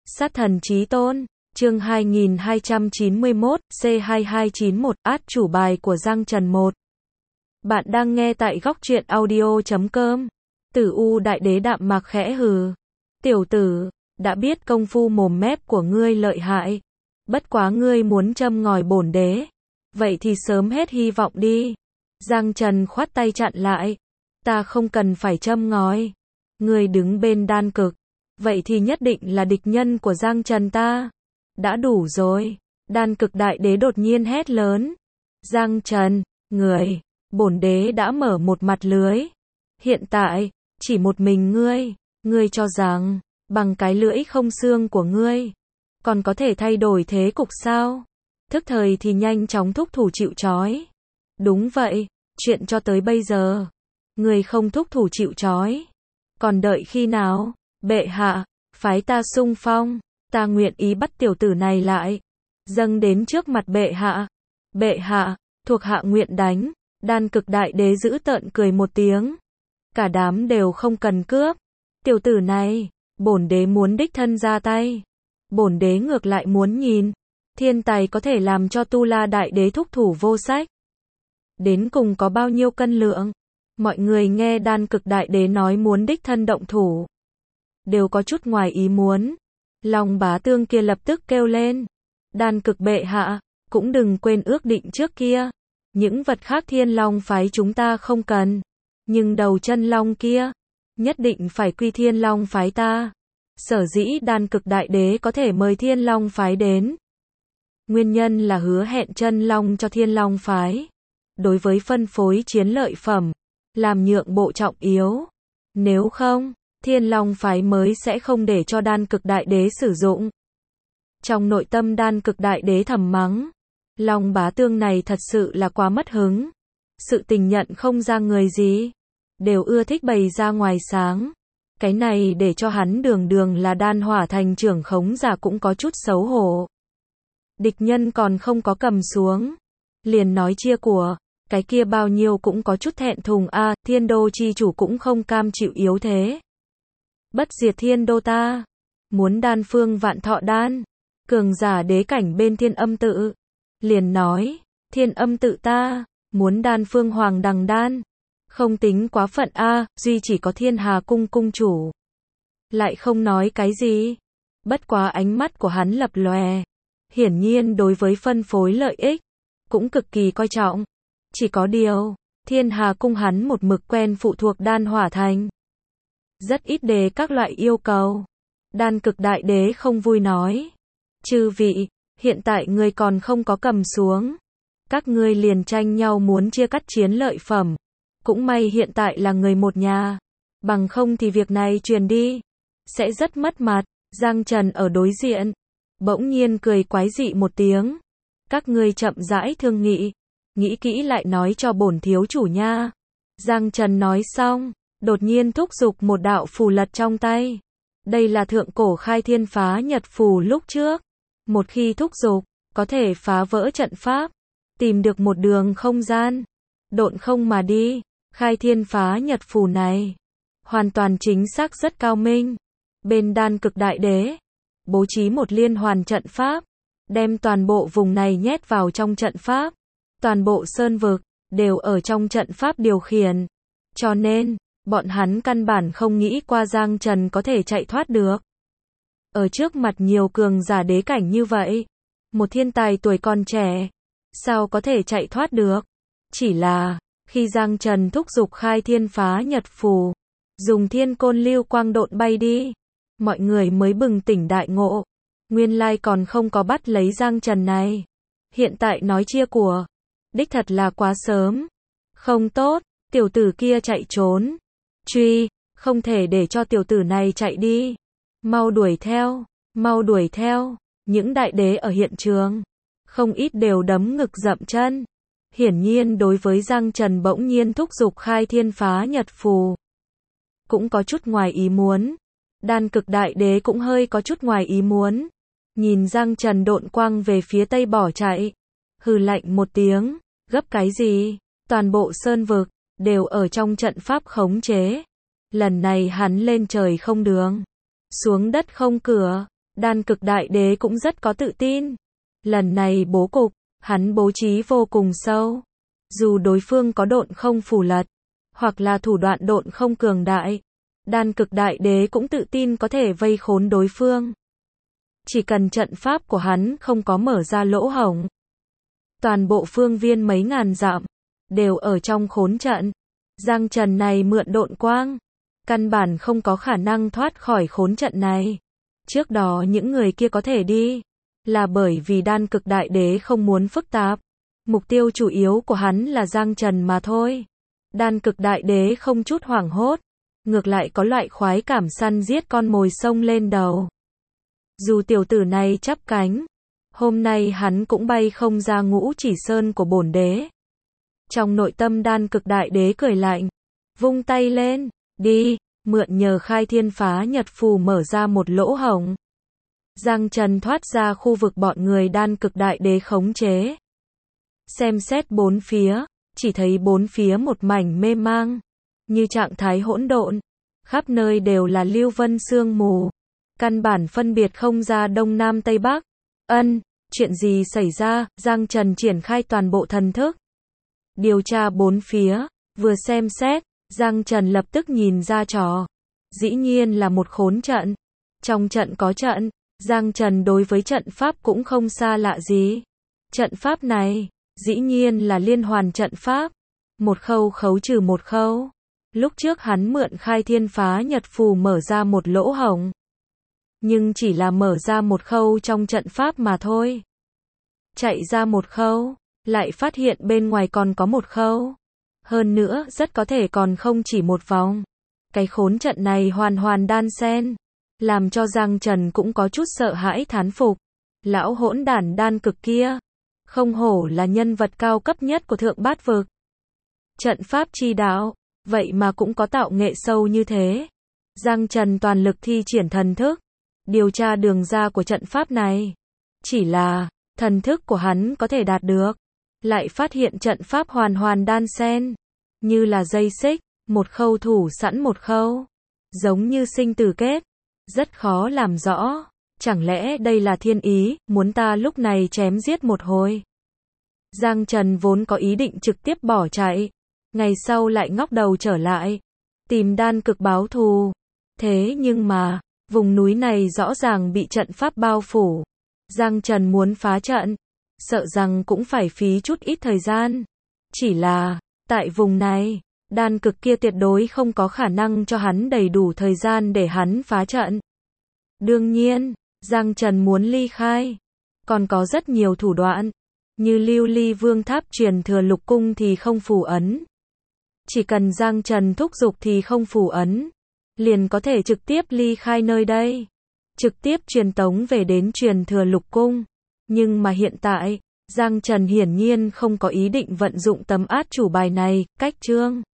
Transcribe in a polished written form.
Sát thần chí tôn, chương 2291, C2291, át chủ bài của Giang Trần 1. Bạn đang nghe tại góc truyện audio.com. Tử U đại đế đạm mạc khẽ hừ. Tiểu tử, đã biết công phu mồm mép của ngươi lợi hại. Bất quá ngươi muốn châm ngòi bổn đế. Vậy thì sớm hết hy vọng đi. Giang Trần khoát tay chặn lại. Ta không cần phải châm ngòi. Ngươi đứng bên đan cực. Vậy thì nhất định là địch nhân của Giang Trần ta. Đã đủ rồi. Đan cực đại đế đột nhiên hét lớn. Giang Trần, người, bổn đế đã mở một mặt lưới. Hiện tại, chỉ một mình ngươi cho rằng, bằng cái lưỡi không xương của ngươi, còn có thể thay đổi thế cục sao? Thức thời thì nhanh chóng thúc thủ chịu trói. Đúng vậy, chuyện cho tới bây giờ, ngươi không thúc thủ chịu trói. Còn đợi khi nào? Bệ hạ, phái ta xung phong, ta nguyện ý bắt tiểu tử này lại, dâng đến trước mặt bệ hạ. Bệ hạ, thuộc hạ nguyện đánh. Đan cực đại đế giữ tợn cười một tiếng. Cả đám đều không cần cướp. Tiểu tử này, bổn đế muốn đích thân ra tay. Bổn đế ngược lại muốn nhìn, thiên tài có thể làm cho Tu La đại đế thúc thủ vô sách. Đến cùng có bao nhiêu cân lượng? Mọi người nghe đan cực đại đế nói muốn đích thân động thủ, đều có chút ngoài ý muốn. Long Bá Tương kia lập tức kêu lên. Đan cực bệ hạ, cũng đừng quên ước định trước kia. Những vật khác Thiên Long phái chúng ta không cần. Nhưng đầu chân long kia, nhất định phải quy Thiên Long phái ta. Sở dĩ đan cực đại đế có thể mời Thiên Long phái đến. Nguyên nhân là hứa hẹn chân long cho Thiên Long phái. Đối với phân phối chiến lợi phẩm, làm nhượng bộ trọng yếu. Nếu không, Thiên Long phái mới sẽ không để cho đan cực đại đế sử dụng. Trong nội tâm đan cực đại đế thầm mắng. Long Bá Tương này thật sự là quá mất hứng. Sự tình nhận không ra người gì, đều ưa thích bày ra ngoài sáng. Cái này để cho hắn đường đường là đan hỏa thành trưởng khống giả cũng có chút xấu hổ. Địch nhân còn không có cầm xuống, liền nói chia của, cái kia bao nhiêu cũng có chút thẹn thùng a. Thiên đô chi chủ cũng không cam chịu yếu thế. Bất diệt thiên đô ta, muốn đan phương vạn thọ đan, cường giả đế cảnh bên Thiên Âm tự. Liền nói, Thiên Âm tự ta, muốn đan phương hoàng đằng đan. Không tính quá phận a, duy chỉ có Thiên Hà cung cung chủ. Lại không nói cái gì. Bất quá ánh mắt của hắn lập lòe. Hiển nhiên đối với phân phối lợi ích, cũng cực kỳ coi trọng. Chỉ có điều, Thiên Hà cung hắn một mực quen phụ thuộc đan hỏa thành. Rất ít đề các loại yêu cầu. Đan cực đại đế không vui nói. Chư vị, hiện tại ngươi còn không có cầm xuống. Các ngươi liền tranh nhau muốn chia cắt chiến lợi phẩm. Cũng may hiện tại là người một nhà. Bằng không thì việc này truyền đi, sẽ rất mất mặt. Giang Trần ở đối diện, bỗng nhiên cười quái dị một tiếng. Các ngươi chậm rãi thương nghị. Nghĩ kỹ lại nói cho bổn thiếu chủ nha. Giang Trần nói xong, đột nhiên thúc giục một đạo phù lật trong tay. Đây là thượng cổ khai thiên phá nhật phù lúc trước. Một khi thúc giục, có thể phá vỡ trận pháp, tìm được một đường không gian, độn không mà đi. Khai thiên phá nhật phù này, hoàn toàn chính xác rất cao minh. Bên đan cực đại đế, bố trí một liên hoàn trận pháp, đem toàn bộ vùng này nhét vào trong trận pháp. Toàn bộ sơn vực, đều ở trong trận pháp điều khiển. Cho nên, bọn hắn căn bản không nghĩ qua Giang Trần có thể chạy thoát được. Ở trước mặt nhiều cường giả đế cảnh như vậy, một thiên tài tuổi còn trẻ, sao có thể chạy thoát được? Chỉ là, khi Giang Trần thúc giục khai thiên phá nhật phù, dùng thiên côn lưu quang độn bay đi, mọi người mới bừng tỉnh đại ngộ. Nguyên lai còn không có bắt lấy Giang Trần này. Hiện tại nói chia của, đích thật là quá sớm. Không tốt, tiểu tử kia chạy trốn. Truy, không thể để cho tiểu tử này chạy đi. Mau đuổi theo, mau đuổi theo. Những đại đế ở hiện trường, không ít đều đấm ngực dậm chân. Hiển nhiên đối với Giang Trần bỗng nhiên thúc giục khai thiên phá nhật phù, cũng có chút ngoài ý muốn. Đan cực đại đế cũng hơi có chút ngoài ý muốn. Nhìn Giang Trần độn quang về phía tây bỏ chạy, hừ lạnh một tiếng. Gấp cái gì? Toàn bộ sơn vực, đều ở trong trận pháp khống chế. Lần này hắn lên trời không đường, xuống đất không cửa. Đan Cực Đại Đế cũng rất có tự tin. Lần này bố cục, hắn bố trí vô cùng sâu. Dù đối phương có độn không phù lật, hoặc là thủ đoạn độn không cường đại, Đan Cực Đại Đế cũng tự tin có thể vây khốn đối phương. Chỉ cần trận pháp của hắn không có mở ra lỗ hổng, toàn bộ phương viên mấy ngàn dặm đều ở trong khốn trận. Giang Trần này mượn độn quang, căn bản không có khả năng thoát khỏi khốn trận này. Trước đó những người kia có thể đi, là bởi vì Đan Cực Đại Đế không muốn phức tạp. Mục tiêu chủ yếu của hắn là Giang Trần mà thôi. Đan Cực Đại Đế không chút hoảng hốt, ngược lại có loại khoái cảm săn giết con mồi xông lên đầu. Dù tiểu tử này chắp cánh, hôm nay hắn cũng bay không ra Ngũ Chỉ Sơn của bổn đế. Trong nội tâm Đan Cực Đại Đế cười lạnh, vung tay lên, đi, mượn nhờ Khai Thiên Phá Nhật Phù mở ra một lỗ hổng. Giang Trần thoát ra khu vực bọn người Đan Cực Đại Đế khống chế. Xem xét bốn phía, chỉ thấy bốn phía một mảnh mê mang, như trạng thái hỗn độn, khắp nơi đều là lưu vân sương mù, căn bản phân biệt không ra đông nam tây bắc. Chuyện gì xảy ra? Giang Trần triển khai toàn bộ thần thức, điều tra bốn phía, vừa xem xét, Giang Trần lập tức nhìn ra trò. Dĩ nhiên là một khốn trận. Trong trận có trận, Giang Trần đối với trận pháp cũng không xa lạ gì. Trận pháp này, dĩ nhiên là liên hoàn trận pháp. Một khâu khấu trừ một khâu. Lúc trước hắn mượn Khai Thiên Phá Nhật Phù mở ra một lỗ hổng. Nhưng chỉ là mở ra một khâu trong trận pháp mà thôi. Chạy ra một khâu, lại phát hiện bên ngoài còn có một khâu. Hơn nữa, rất có thể còn không chỉ một vòng. Cái khốn trận này hoàn hoàn đan xen, làm cho Giang Trần cũng có chút sợ hãi thán phục. Lão hỗn đản Đan Cực kia, không hổ là nhân vật cao cấp nhất của Thượng Bát Vực. Trận pháp chi đạo, vậy mà cũng có tạo nghệ sâu như thế. Giang Trần toàn lực thi triển thần thức, điều tra đường ra của trận pháp này. Chỉ là, thần thức của hắn có thể đạt được, lại phát hiện trận pháp hoàn hoàn đan xen, như là dây xích, một khâu thủ sẵn một khâu, giống như sinh tử kết, rất khó làm rõ. Chẳng lẽ đây là thiên ý, muốn ta lúc này chém giết một hồi? Giang Trần vốn có ý định trực tiếp bỏ chạy, ngày sau lại ngóc đầu trở lại, tìm Đan Cực báo thù. Thế nhưng mà, vùng núi này rõ ràng bị trận pháp bao phủ. Giang Trần muốn phá trận, sợ rằng cũng phải phí chút ít thời gian. Chỉ là, tại vùng này, Đan Cực kia tuyệt đối không có khả năng cho hắn đầy đủ thời gian để hắn phá trận. Đương nhiên, Giang Trần muốn ly khai, còn có rất nhiều thủ đoạn, như Lưu Ly Vương Tháp truyền thừa lục cung thì không phù ấn. Chỉ cần Giang Trần thúc giục thì không phù ấn, liền có thể trực tiếp ly khai nơi đây, trực tiếp truyền tống về đến truyền thừa lục cung. Nhưng mà hiện tại, Giang Trần hiển nhiên không có ý định vận dụng tấm át chủ bài này. Cách chương